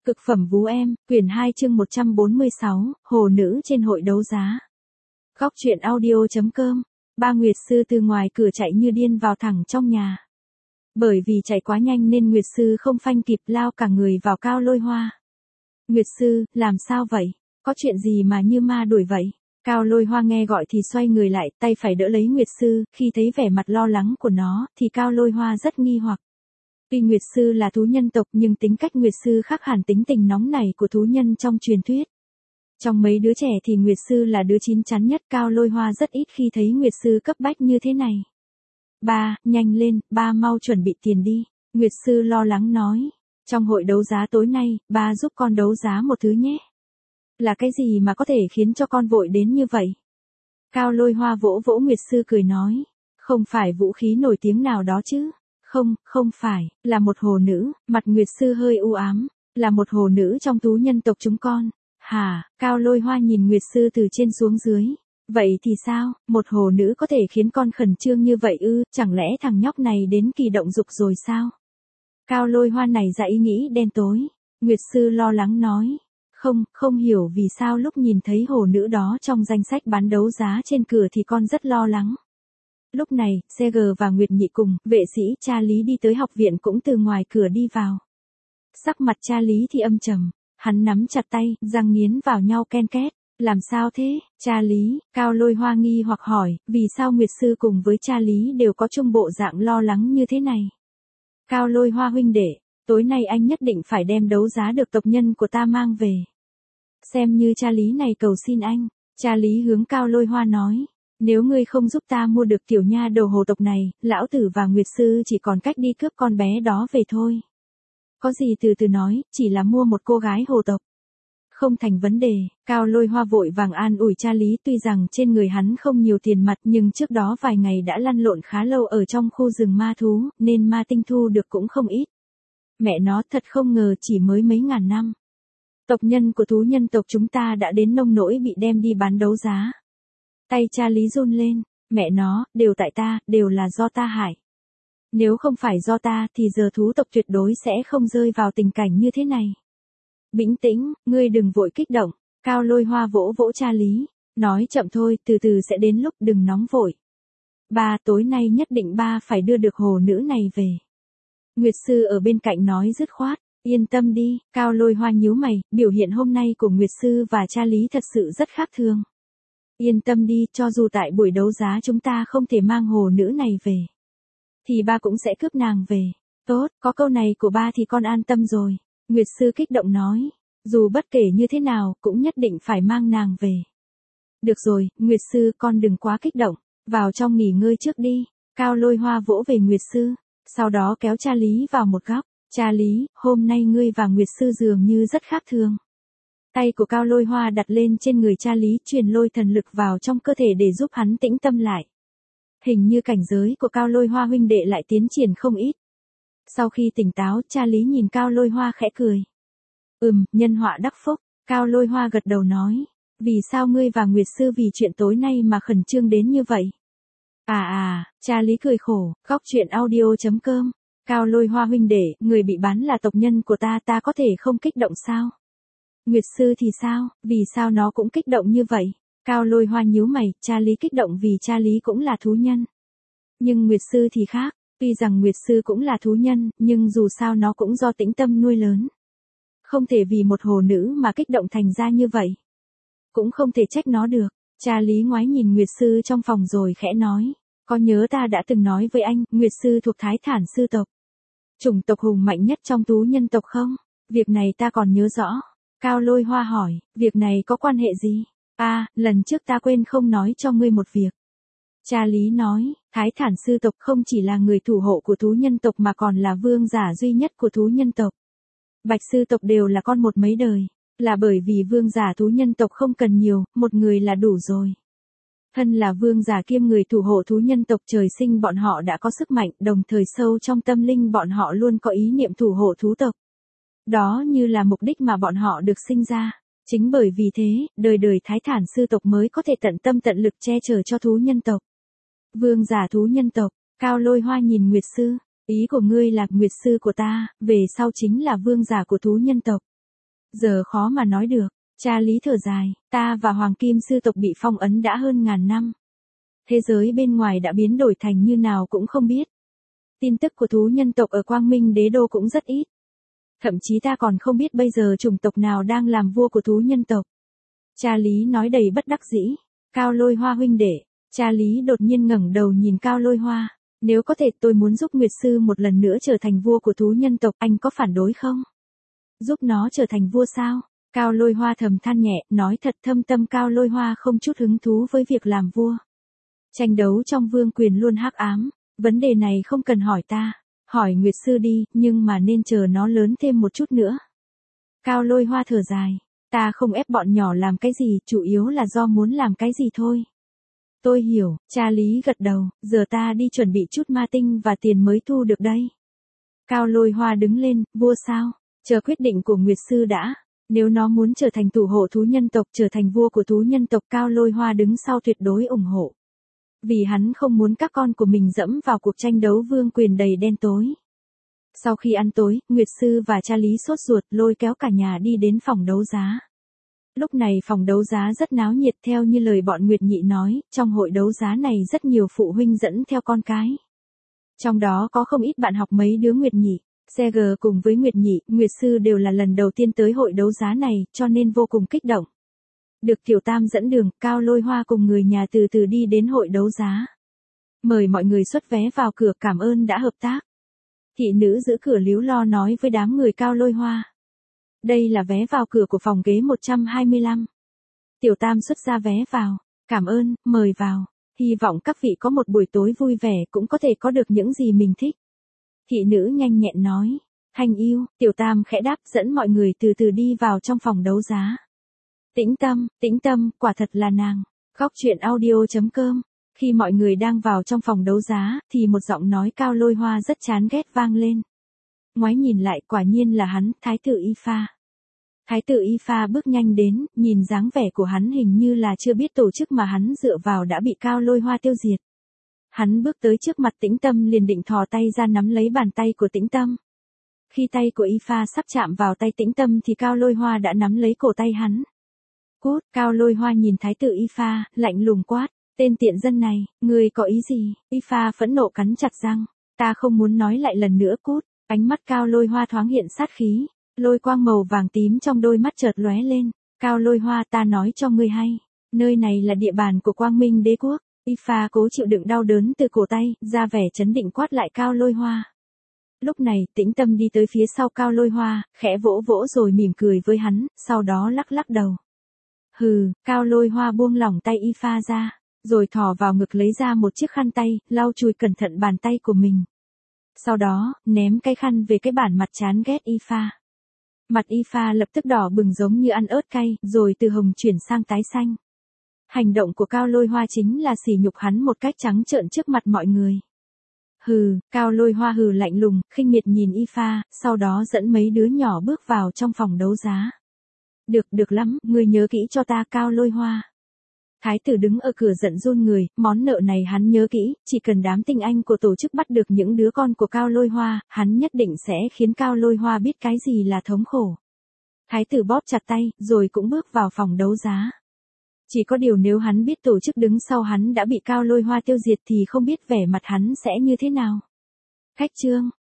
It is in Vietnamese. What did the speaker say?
Cực phẩm vú em, quyển 2 chương 146, Hồ nữ trên hội đấu giá. Góc truyện audio.com. Ba Nguyệt Sư từ ngoài cửa chạy như điên vào thẳng trong nhà. Bởi vì chạy quá nhanh nên Nguyệt Sư không phanh kịp, lao cả người vào Cao Lôi Hoa. Nguyệt Sư, làm sao vậy? Có chuyện gì mà như ma đuổi vậy? Cao Lôi Hoa nghe gọi thì xoay người lại, tay phải đỡ lấy Nguyệt Sư, khi thấy vẻ mặt lo lắng của nó, thì Cao Lôi Hoa rất nghi hoặc. Tuy Nguyệt Sư là thú nhân tộc nhưng tính cách Nguyệt Sư khác hẳn tính tình nóng nảy của thú nhân trong truyền thuyết. Trong mấy đứa trẻ thì Nguyệt Sư là đứa chín chắn nhất, Cao Lôi Hoa rất ít khi thấy Nguyệt Sư cấp bách như thế này. Ba, nhanh lên, ba mau chuẩn bị tiền đi, Nguyệt Sư lo lắng nói. Trong hội đấu giá tối nay, ba giúp con đấu giá một thứ nhé. Là cái gì mà có thể khiến cho con vội đến như vậy? Cao Lôi Hoa vỗ vỗ Nguyệt Sư cười nói. Không phải vũ khí nổi tiếng nào đó chứ? Không phải, là một hồ nữ, mặt Nguyệt Sư hơi u ám, là một hồ nữ trong thú nhân tộc chúng con. Hả? Cao Lôi Hoa nhìn Nguyệt Sư từ trên xuống dưới. Vậy thì sao, một hồ nữ có thể khiến con khẩn trương như vậy ư, chẳng lẽ thằng nhóc này đến kỳ động dục rồi sao? Cao Lôi Hoa này ra ý nghĩ đen tối. Nguyệt Sư lo lắng nói. Không hiểu vì sao lúc nhìn thấy hồ nữ đó trong danh sách bán đấu giá trên cửa thì con rất lo lắng. Lúc này, CG và Nguyệt Nhị cùng, vệ sĩ cha Lý đi tới học viện cũng từ ngoài cửa đi vào. Sắc mặt cha Lý thì âm trầm, hắn nắm chặt tay, răng nghiến vào nhau ken két. Làm sao thế, cha Lý? Cao Lôi Hoa nghi hoặc hỏi, vì sao Nguyệt Sư cùng với cha Lý đều có chung bộ dạng lo lắng như thế này? Cao Lôi Hoa huynh đệ, tối nay anh nhất định phải đem đấu giá được tộc nhân của ta mang về. Xem như cha Lý này cầu xin anh. Cha Lý hướng Cao Lôi Hoa nói. Nếu ngươi không giúp ta mua được tiểu nha đầu hồ tộc này, lão tử và Nguyệt Sư chỉ còn cách đi cướp con bé đó về thôi. Có gì từ từ nói, chỉ là mua một cô gái hồ tộc. Không thành vấn đề, Cao Lôi Hoa vội vàng an ủi cha Lý, tuy rằng trên người hắn không nhiều tiền mặt nhưng trước đó vài ngày đã lăn lộn khá lâu ở trong khu rừng ma thú, nên ma tinh thu được cũng không ít. Mẹ nó thật không ngờ chỉ mới mấy ngàn năm. Tộc nhân của thú nhân tộc chúng ta đã đến nông nỗi bị đem đi bán đấu giá. Tay cha Lý run lên, mẹ nó, đều tại ta, đều là do ta hại. Nếu không phải do ta thì giờ thú tộc tuyệt đối sẽ không rơi vào tình cảnh như thế này. Bình tĩnh, ngươi đừng vội kích động, Cao Lôi Hoa vỗ vỗ cha Lý, nói chậm thôi, từ từ sẽ đến lúc, đừng nóng vội. Ba, tối nay nhất định ba phải đưa được hồ nữ này về. Nguyệt Sư ở bên cạnh nói dứt khoát, yên tâm đi, Cao Lôi Hoa nhíu mày, biểu hiện hôm nay của Nguyệt Sư và cha Lý thật sự rất khác thường. Yên tâm đi, cho dù tại buổi đấu giá chúng ta không thể mang hồ nữ này về, thì ba cũng sẽ cướp nàng về. Tốt, có câu này của ba thì con an tâm rồi. Nguyệt Sư kích động nói, dù bất kể như thế nào, cũng nhất định phải mang nàng về. Được rồi, Nguyệt Sư con đừng quá kích động, vào trong nghỉ ngơi trước đi. Cao Lôi Hoa vỗ về Nguyệt Sư, sau đó kéo cha Lý vào một góc. Cha Lý, hôm nay ngươi và Nguyệt Sư dường như rất khác thường. Tay của Cao Lôi Hoa đặt lên trên người cha Lý, truyền lôi thần lực vào trong cơ thể để giúp hắn tĩnh tâm lại. Hình như cảnh giới của Cao Lôi Hoa huynh đệ lại tiến triển không ít. Sau khi tỉnh táo, cha Lý nhìn Cao Lôi Hoa khẽ cười. Nhân họa đắc phúc, Cao Lôi Hoa gật đầu nói. Vì sao ngươi và Nguyệt Sư vì chuyện tối nay mà khẩn trương đến như vậy? Cha Lý cười khổ, góc truyện audio.com. Cao Lôi Hoa huynh đệ, người bị bán là tộc nhân của ta, ta có thể không kích động sao? Nguyệt Sư thì sao, vì sao nó cũng kích động như vậy? Cao Lôi Hoa nhíu mày, cha Lý kích động vì cha Lý cũng là thú nhân. Nhưng Nguyệt Sư thì khác, tuy rằng Nguyệt Sư cũng là thú nhân, nhưng dù sao nó cũng do tĩnh tâm nuôi lớn. Không thể vì một hồ nữ mà kích động thành ra như vậy. Cũng không thể trách nó được. Cha Lý ngoái nhìn Nguyệt Sư trong phòng rồi khẽ nói. Có nhớ ta đã từng nói với anh, Nguyệt Sư thuộc Thái Thản Sư tộc. Chủng tộc hùng mạnh nhất trong thú nhân tộc không? Việc này ta còn nhớ rõ. Cao Lôi Hoa hỏi, việc này có quan hệ gì? Lần trước ta quên không nói cho ngươi một việc. Cha Lý nói, Thái Thản Sư tộc không chỉ là người thủ hộ của thú nhân tộc mà còn là vương giả duy nhất của thú nhân tộc. Bạch Sư tộc đều là con một mấy đời, là bởi vì vương giả thú nhân tộc không cần nhiều, một người là đủ rồi. Thân là vương giả kiêm người thủ hộ thú nhân tộc, trời sinh bọn họ đã có sức mạnh, đồng thời sâu trong tâm linh bọn họ luôn có ý niệm thủ hộ thú tộc. Đó như là mục đích mà bọn họ được sinh ra. Chính bởi vì thế, đời đời Thái Thản Sư tộc mới có thể tận tâm tận lực che chở cho thú nhân tộc. Vương giả thú nhân tộc, Cao Lôi Hoa nhìn Nguyệt Sư, ý của ngươi là Nguyệt Sư của ta, về sau chính là vương giả của thú nhân tộc. Giờ khó mà nói được. Cha Lý thở dài, ta và Hoàng Kim sư tộc bị phong ấn đã hơn ngàn năm. Thế giới bên ngoài đã biến đổi thành như nào cũng không biết. Tin tức của thú nhân tộc ở Quang Minh Đế Đô cũng rất ít. Thậm chí ta còn không biết bây giờ chủng tộc nào đang làm vua của thú nhân tộc. Cha Lý nói đầy bất đắc dĩ. Cao Lôi Hoa huynh đệ. Cha Lý đột nhiên ngẩng đầu nhìn Cao Lôi Hoa. Nếu có thể tôi muốn giúp Nguyệt Sư một lần nữa trở thành vua của thú nhân tộc, anh có phản đối không? Giúp nó trở thành vua sao? Cao Lôi Hoa thầm than nhẹ, nói thật thâm tâm Cao Lôi Hoa không chút hứng thú với việc làm vua. Tranh đấu trong vương quyền luôn hắc ám, vấn đề này không cần hỏi ta, hỏi Nguyệt Sư đi, nhưng mà nên chờ nó lớn thêm một chút nữa. Cao Lôi Hoa thở dài, ta không ép bọn nhỏ làm cái gì, chủ yếu là do muốn làm cái gì thôi. Tôi hiểu, cha Lý gật đầu, giờ ta đi chuẩn bị chút ma tinh và tiền mới thu được đây. Cao Lôi Hoa đứng lên, vua sao? Chờ quyết định của Nguyệt Sư đã. Nếu nó muốn trở thành thủ hộ thú nhân tộc, trở thành vua của thú nhân tộc, Cao Lôi Hoa đứng sau tuyệt đối ủng hộ. Vì hắn không muốn các con của mình dẫm vào cuộc tranh đấu vương quyền đầy đen tối. Sau khi ăn tối, Nguyệt Sư và cha Lý sốt ruột lôi kéo cả nhà đi đến phòng đấu giá. Lúc này phòng đấu giá rất náo nhiệt, theo như lời bọn Nguyệt Nhị nói, trong hội đấu giá này rất nhiều phụ huynh dẫn theo con cái. Trong đó có không ít bạn học mấy đứa Nguyệt Nhị. CG cùng với Nguyệt Nhị, Nguyệt Sư đều là lần đầu tiên tới hội đấu giá này, cho nên vô cùng kích động. Được Tiểu Tam dẫn đường, Cao Lôi Hoa cùng người nhà từ từ đi đến hội đấu giá. Mời mọi người xuất vé vào cửa, cảm ơn đã hợp tác. Thị nữ giữ cửa líu lo nói với đám người Cao Lôi Hoa. Đây là vé vào cửa của phòng ghế 125. Tiểu Tam xuất ra vé vào. Cảm ơn, mời vào. Hy vọng các vị có một buổi tối vui vẻ, cũng có thể có được những gì mình thích. Thị nữ nhanh nhẹn nói. Hành yêu, Tiểu Tam khẽ đáp, dẫn mọi người từ từ đi vào trong phòng đấu giá. Tĩnh tâm, quả thật là nàng. Góc truyện audio.com. Khi mọi người đang vào trong phòng đấu giá, thì một giọng nói Cao Lôi Hoa rất chán ghét vang lên. Ngoái nhìn lại, quả nhiên là hắn, Thái tử Y Pha. Thái tử Y Pha bước nhanh đến, nhìn dáng vẻ của hắn hình như là chưa biết tổ chức mà hắn dựa vào đã bị Cao Lôi Hoa tiêu diệt. Hắn bước tới trước mặt Tĩnh Tâm liền định thò tay ra nắm lấy bàn tay của Tĩnh Tâm. Khi tay của Y Pha sắp chạm vào tay Tĩnh Tâm thì Cao Lôi Hoa đã nắm lấy cổ tay hắn. Cút, Cao Lôi Hoa nhìn Thái tử Y Pha, lạnh lùng quát, tên tiện dân này, ngươi có ý gì? Y Pha phẫn nộ cắn chặt răng, ta không muốn nói lại lần nữa, cút. Ánh mắt Cao Lôi Hoa thoáng hiện sát khí, lôi quang màu vàng tím trong đôi mắt chợt lóe lên. Cao Lôi Hoa, ta nói cho ngươi hay, nơi này là địa bàn của Quang Minh Đế quốc. Y Pha cố chịu đựng đau đớn từ cổ tay, ra vẻ trấn định quát lại Cao Lôi Hoa. Lúc này, Tĩnh Tâm đi tới phía sau Cao Lôi Hoa, khẽ vỗ vỗ rồi mỉm cười với hắn, sau đó lắc lắc đầu. Hừ, Cao Lôi Hoa buông lỏng tay Y Pha ra, rồi thò vào ngực lấy ra một chiếc khăn tay, lau chùi cẩn thận bàn tay của mình. Sau đó, ném cái khăn về cái bản mặt chán ghét Y Pha. Mặt Y Pha lập tức đỏ bừng giống như ăn ớt cay, rồi từ hồng chuyển sang tái xanh. Hành động của Cao Lôi Hoa chính là sỉ nhục hắn một cách trắng trợn trước mặt mọi người. Hừ, Cao Lôi Hoa hừ lạnh lùng, khinh miệt nhìn Y Pha, sau đó dẫn mấy đứa nhỏ bước vào trong phòng đấu giá. Được lắm, ngươi nhớ kỹ cho ta, Cao Lôi Hoa. Thái tử đứng ở cửa giận run người, món nợ này hắn nhớ kỹ, chỉ cần đám tinh anh của tổ chức bắt được những đứa con của Cao Lôi Hoa, hắn nhất định sẽ khiến Cao Lôi Hoa biết cái gì là thống khổ. Thái tử bóp chặt tay, rồi cũng bước vào phòng đấu giá. Chỉ có điều nếu hắn biết tổ chức đứng sau hắn đã bị Cao Lôi Hoa tiêu diệt thì không biết vẻ mặt hắn sẽ như thế nào. Khách trương,